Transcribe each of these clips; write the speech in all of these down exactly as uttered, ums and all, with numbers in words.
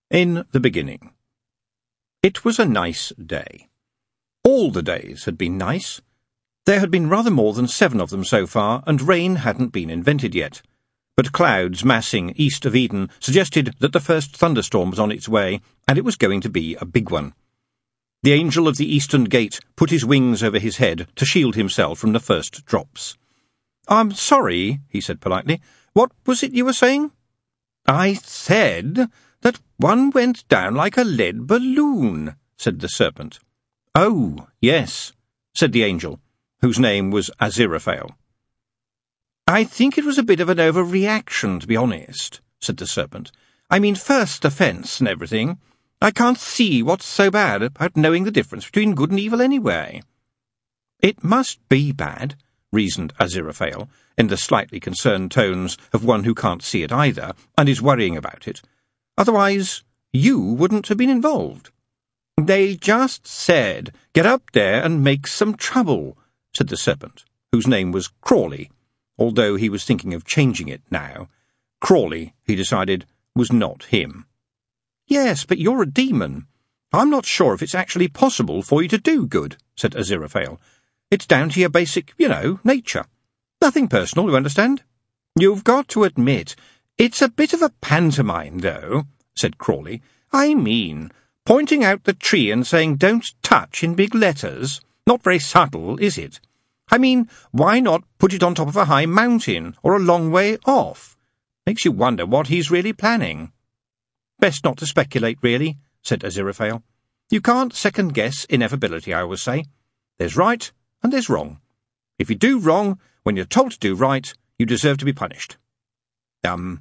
In the beginning. It was a nice day. All the days had been nice. There had been rather more than seven of them so far, and rain hadn't been invented yet. But clouds massing east of Eden suggested that the first thunderstorm was on its way, and it was going to be a big one. The angel of the eastern gate put his wings over his head to shield himself from the first drops. "I'm sorry," he said politely. "What was it you were saying?" "I said that one went down like a lead balloon," said the serpent. "Oh, yes," said the angel, whose name was Aziraphale. "I think it was a bit of an overreaction, to be honest," said the serpent. "I mean, first offence and everything. I can't see what's so bad about knowing the difference between good and evil anyway." "It must be bad," reasoned Aziraphale, in the slightly concerned tones of one who can't see it either, and is worrying about it. "Otherwise, you wouldn't have been involved." "They just said, get up there and make some trouble," said the serpent, whose name was Crawley, although he was thinking of changing it now. Crawley, he decided, was not him. "Yes, but you're a demon. I'm not sure if it's actually possible for you to do good," said Aziraphale. "It's down to your basic, you know, nature. Nothing personal, you understand?" "You've got to admit, it's a bit of a pantomime, though," said Crawley. "I mean, pointing out the tree and saying don't touch in big letters. Not very subtle, is it? I mean, why not put it on top of a high mountain, or a long way off? Makes you wonder what he's really planning." "Best not to speculate, really," said Aziraphale. "You can't second-guess inevitability, I always say. There's right, and there's wrong. If you do wrong, when you're told to do right, you deserve to be punished." Um...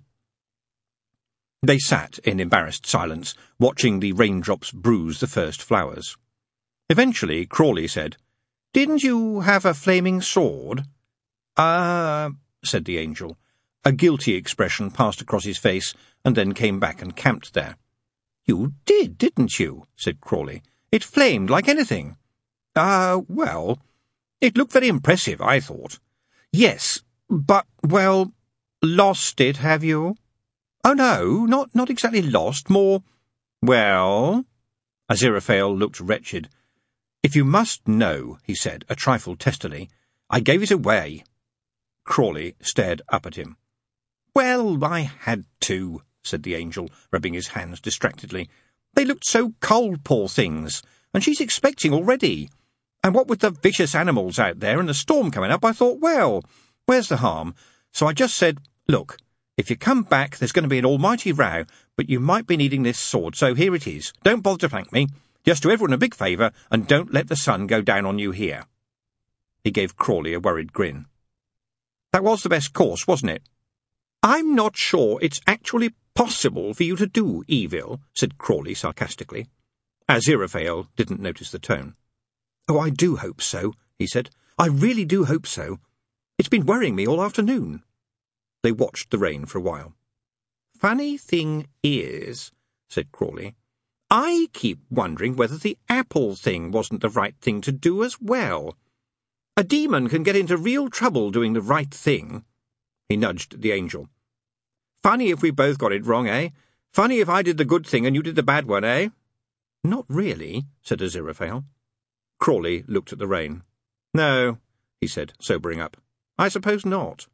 They sat in embarrassed silence, watching the raindrops bruise the first flowers. Eventually, Crawley said, "Didn't you have a flaming sword?" "Ah," uh, said the angel. A guilty expression passed across his face, and then came back and camped there. "You did, didn't you?" said Crawley. "It flamed like anything." "Ah, uh, well, it looked very impressive, I thought." "Yes, but, well, lost it, have you?" "Oh, no, not, not exactly lost, more—" "Well?" Aziraphale looked wretched. "If you must know," he said, a trifle testily, "I gave it away." Crawley stared up at him. "Well, I had to," said the angel, rubbing his hands distractedly. "They looked so cold, poor things, and she's expecting already. And what with the vicious animals out there and the storm coming up, I thought, well, where's the harm? So I just said, look, if you come back, there's going to be an almighty row, but you might be needing this sword, so here it is. Don't bother to thank me. Just do everyone a big favour, and don't let the sun go down on you here." He gave Crawley a worried grin. "That was the best course, wasn't it?" "I'm not sure it's actually possible for you to do evil," said Crawley sarcastically. Aziraphale didn't notice the tone. "Oh, I do hope so," he said. "I really do hope so. It's been worrying me all afternoon." They watched the rain for a while. "Funny thing is," said Crawley, "I keep wondering whether the apple thing wasn't the right thing to do as well. A demon can get into real trouble doing the right thing." He nudged the angel. "Funny if we both got it wrong, eh? Funny if I did the good thing and you did the bad one, eh?" "Not really," said Aziraphale. Crawley looked at the rain. "No," he said, sobering up. "I suppose not."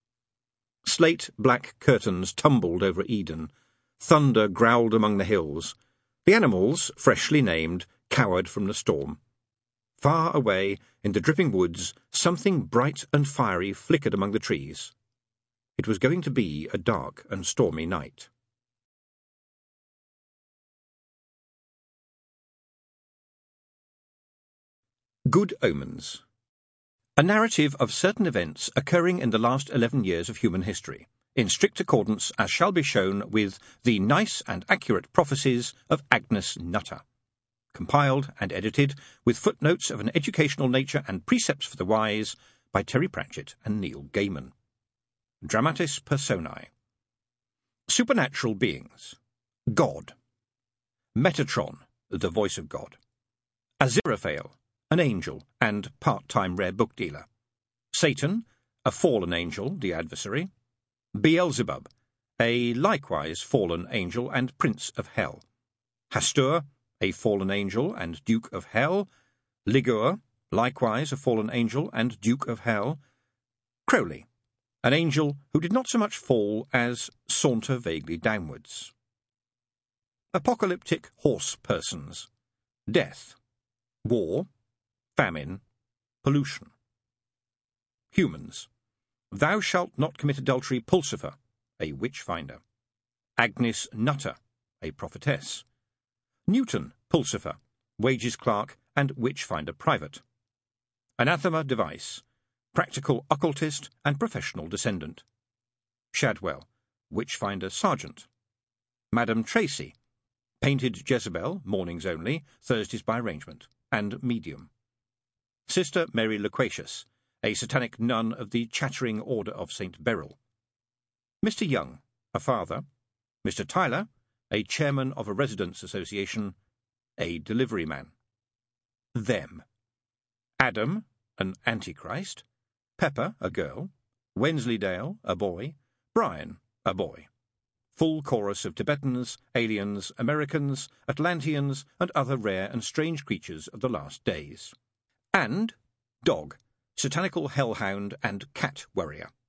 Slate-black curtains tumbled over Eden. Thunder growled among the hills. The animals, freshly named, cowered from the storm. Far away, in the dripping woods, something bright and fiery flickered among the trees. It was going to be a dark and stormy night. Good Omens. A narrative of certain events occurring in the last eleven years of human history, in strict accordance as shall be shown with the nice and accurate prophecies of Agnes Nutter. Compiled and edited with footnotes of an educational nature and precepts for the wise by Terry Pratchett and Neil Gaiman. Dramatis Personae. Supernatural beings. God. Metatron, the voice of God. Aziraphale, an angel and part-time rare book dealer. Satan, a fallen angel, the adversary. Beelzebub, a likewise fallen angel and prince of hell. Hastur, a fallen angel and duke of hell. Ligur, likewise a fallen angel and duke of hell. Crowley, an angel who did not so much fall as saunter vaguely downwards. Apocalyptic horse persons. Death, war, famine, pollution. Humans. Thou shalt not commit adultery, Pulsifer, a witch-finder. Agnes Nutter, a prophetess. Newton Pulsifer, wages clerk and witch-finder private. Anathema Device, practical occultist and professional descendant. Shadwell, witch-finder sergeant. Madame Tracy, painted Jezebel, mornings only, Thursdays by arrangement, and medium. Sister Mary Loquacious, a satanic nun of the Chattering Order of Saint Beryl. Mister Young, a father. Mister Tyler, a chairman of a residents' association, a delivery man. Them. Adam, an antichrist. Pepper, a girl. Wensleydale, a boy. Brian, a boy. Full chorus of Tibetans, aliens, Americans, Atlanteans, and other rare and strange creatures of the last days. And Dog, satanical hellhound and cat warrior.